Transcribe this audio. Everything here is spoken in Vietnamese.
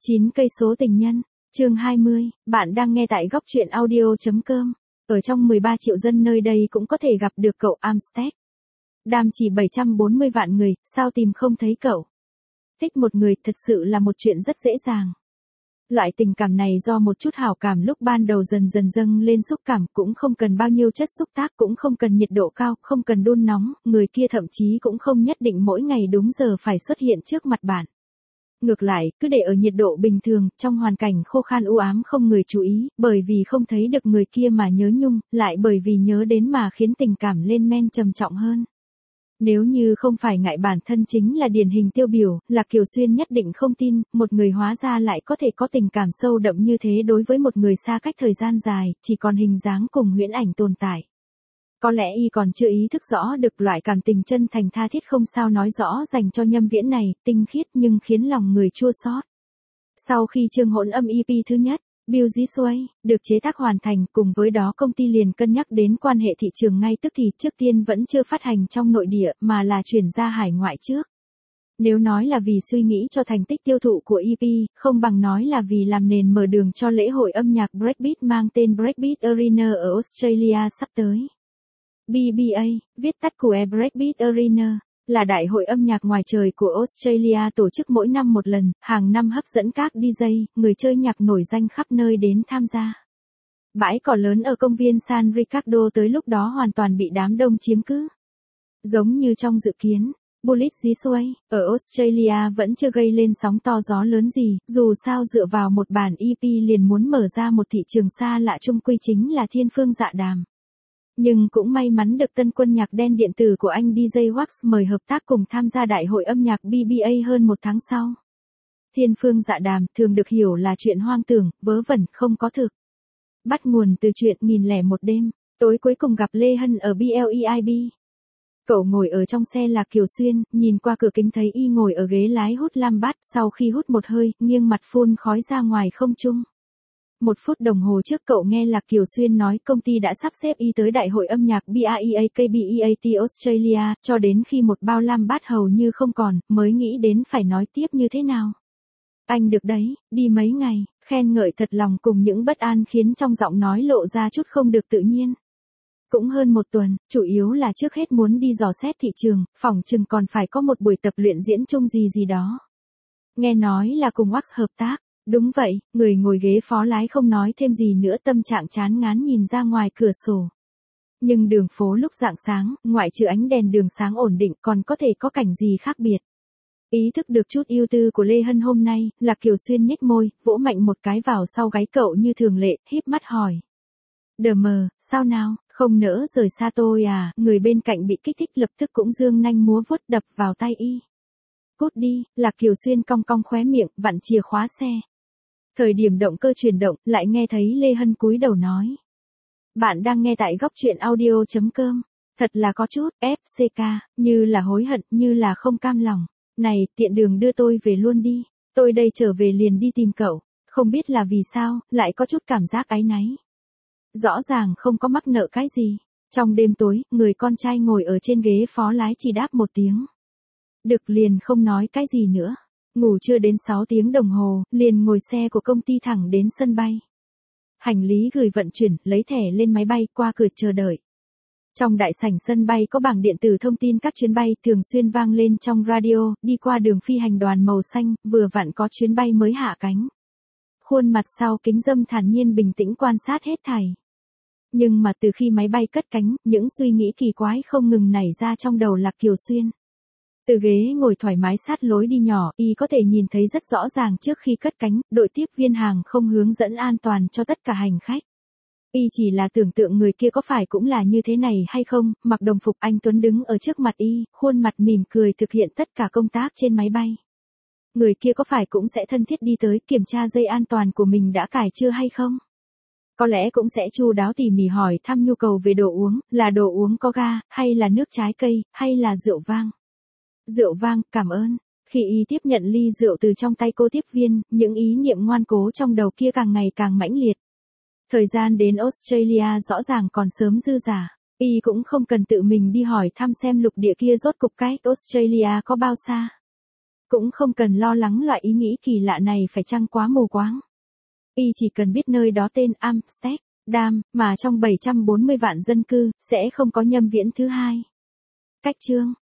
9 cây số tình nhân, chương 20, bạn đang nghe tại góc truyện audio.com. Ở trong 13 triệu dân nơi đây cũng có thể gặp được cậu Amsterdam. Đam chỉ 740 vạn người, sao tìm không thấy cậu? Thích một người thật sự là một chuyện rất dễ dàng. Loại tình cảm này do một chút hảo cảm lúc ban đầu dần dần dâng lên xúc cảm, cũng không cần bao nhiêu chất xúc tác, cũng không cần nhiệt độ cao, không cần đun nóng, người kia thậm chí cũng không nhất định mỗi ngày đúng giờ phải xuất hiện trước mặt bạn. Ngược lại, cứ để ở nhiệt độ bình thường, trong hoàn cảnh khô khan u ám không người chú ý, bởi vì không thấy được người kia mà nhớ nhung, lại bởi vì nhớ đến mà khiến tình cảm lên men trầm trọng hơn. Nếu như không phải ngại bản thân chính là điển hình tiêu biểu, Lạc Kiều Xuyên nhất định không tin, một người hóa ra lại có thể có tình cảm sâu đậm như thế đối với một người xa cách thời gian dài, chỉ còn hình dáng cùng huyễn ảnh tồn tại. Có lẽ y còn chưa ý thức rõ được loại cảm tình chân thành tha thiết không sao nói rõ dành cho Nhâm Viễn này, tinh khiết nhưng khiến lòng người chua xót. Sau khi chương hỗn âm EP thứ nhất, Build This Way, được chế tác hoàn thành, cùng với đó công ty liền cân nhắc đến quan hệ thị trường ngay tức thì, trước tiên vẫn chưa phát hành trong nội địa mà là chuyển ra hải ngoại trước. Nếu nói là vì suy nghĩ cho thành tích tiêu thụ của EP, không bằng nói là vì làm nền mở đường cho lễ hội âm nhạc Breakbeat mang tên Breakbeat Arena ở Australia sắp tới. BBA, viết tắt của Breakbeat Arena, là đại hội âm nhạc ngoài trời của Australia tổ chức mỗi năm một lần, hàng năm hấp dẫn các DJ, người chơi nhạc nổi danh khắp nơi đến tham gia. Bãi cỏ lớn ở công viên San Ricardo tới lúc đó hoàn toàn bị đám đông chiếm cứ. Giống như trong dự kiến, Build This Way, ở Australia vẫn chưa gây lên sóng to gió lớn gì, dù sao dựa vào một bản EP liền muốn mở ra một thị trường xa lạ chung quy chính là Thiên Phương Dạ Đàm. Nhưng cũng may mắn được tân quân nhạc đen điện tử của anh DJ Wax mời hợp tác cùng tham gia đại hội âm nhạc BBA hơn một tháng sau. Thiên Phương Dạ Đàm thường được hiểu là chuyện hoang tưởng, vớ vẩn, không có thực. Bắt nguồn từ chuyện 1001 đêm, tối cuối cùng gặp Lê Hân ở BLEIB. Cậu ngồi ở trong xe Lạc Kiều Xuyên, nhìn qua cửa kính thấy y ngồi ở ghế lái hút lam bát, sau khi hút một hơi, nghiêng mặt phun khói ra ngoài không trung. 1 phút đồng hồ trước cậu nghe Lạc Kiều Xuyên nói công ty đã sắp xếp y tới đại hội âm nhạc BAEAKBEAT Australia, cho đến khi một bao lam bát hầu như không còn, mới nghĩ đến phải nói tiếp như thế nào. Anh được đấy, đi mấy ngày, khen ngợi thật lòng cùng những bất an khiến trong giọng nói lộ ra chút không được tự nhiên. Cũng hơn 1 tuần, chủ yếu là trước hết muốn đi dò xét thị trường, phỏng chừng còn phải có một buổi tập luyện diễn chung gì đó. Nghe nói là cùng Wax hợp tác. Đúng vậy, người ngồi ghế phó lái không nói thêm gì nữa, tâm trạng chán ngán nhìn ra ngoài cửa sổ. Nhưng đường phố lúc rạng sáng, ngoại trừ ánh đèn đường sáng ổn định còn có thể có cảnh gì khác biệt. Ý thức được chút ưu tư của Lê Hân hôm nay, Lạc Kiều Xuyên nhếch môi, vỗ mạnh một cái vào sau gáy cậu như thường lệ, híp mắt hỏi. Đờ mờ, sao nào, không nỡ rời xa tôi à? Người bên cạnh bị kích thích lập tức cũng giương nanh múa vuốt đập vào tay y. Cút đi, Lạc Kiều Xuyên cong cong khóe miệng, vặn chìa khóa xe. Thời điểm động cơ chuyển động, lại nghe thấy Lê Hân cúi đầu nói. Bạn đang nghe tại góc truyện audio.com. Thật là có chút, FCK, như là hối hận, như là không cam lòng. Này, tiện đường đưa tôi về luôn đi. Tôi đây trở về liền đi tìm cậu. Không biết là vì sao, lại có chút cảm giác áy náy. Rõ ràng không có mắc nợ cái gì. Trong đêm tối, người con trai ngồi ở trên ghế phó lái chỉ đáp một tiếng. Được liền không nói cái gì nữa. Ngủ chưa đến 6 tiếng đồng hồ, liền ngồi xe của công ty thẳng đến sân bay. Hành lý gửi vận chuyển, lấy thẻ lên máy bay, qua cửa chờ đợi. Trong đại sảnh sân bay có bảng điện tử thông tin các chuyến bay thường xuyên vang lên trong radio, đi qua đường phi hành đoàn màu xanh, vừa vặn có chuyến bay mới hạ cánh. Khuôn mặt sau kính râm thản nhiên bình tĩnh quan sát hết thảy. Nhưng mà từ khi máy bay cất cánh, những suy nghĩ kỳ quái không ngừng nảy ra trong đầu Lạc Kiều Xuyên. Từ ghế ngồi thoải mái sát lối đi nhỏ, y có thể nhìn thấy rất rõ ràng trước khi cất cánh, đội tiếp viên hàng không hướng dẫn an toàn cho tất cả hành khách. Y chỉ là tưởng tượng người kia có phải cũng là như thế này hay không, mặc đồng phục anh Tuấn đứng ở trước mặt y, khuôn mặt mỉm cười thực hiện tất cả công tác trên máy bay. Người kia có phải cũng sẽ thân thiết đi tới kiểm tra dây an toàn của mình đã cài chưa hay không? Có lẽ cũng sẽ chu đáo tỉ mỉ hỏi thăm nhu cầu về đồ uống, là đồ uống có ga, hay là nước trái cây, hay là rượu vang. Rượu vang, cảm ơn. Khi y tiếp nhận ly rượu từ trong tay cô tiếp viên, những ý niệm ngoan cố trong đầu kia càng ngày càng mãnh liệt. Thời gian đến Australia rõ ràng còn sớm dư dả, y cũng không cần tự mình đi hỏi thăm xem lục địa kia rốt cục cách Australia có bao xa. Cũng không cần lo lắng loại ý nghĩ kỳ lạ này phải chăng quá mù quáng. Y chỉ cần biết nơi đó tên Amsterdam, mà trong 740 vạn dân cư, sẽ không có Nhâm Viễn thứ hai. Cách chương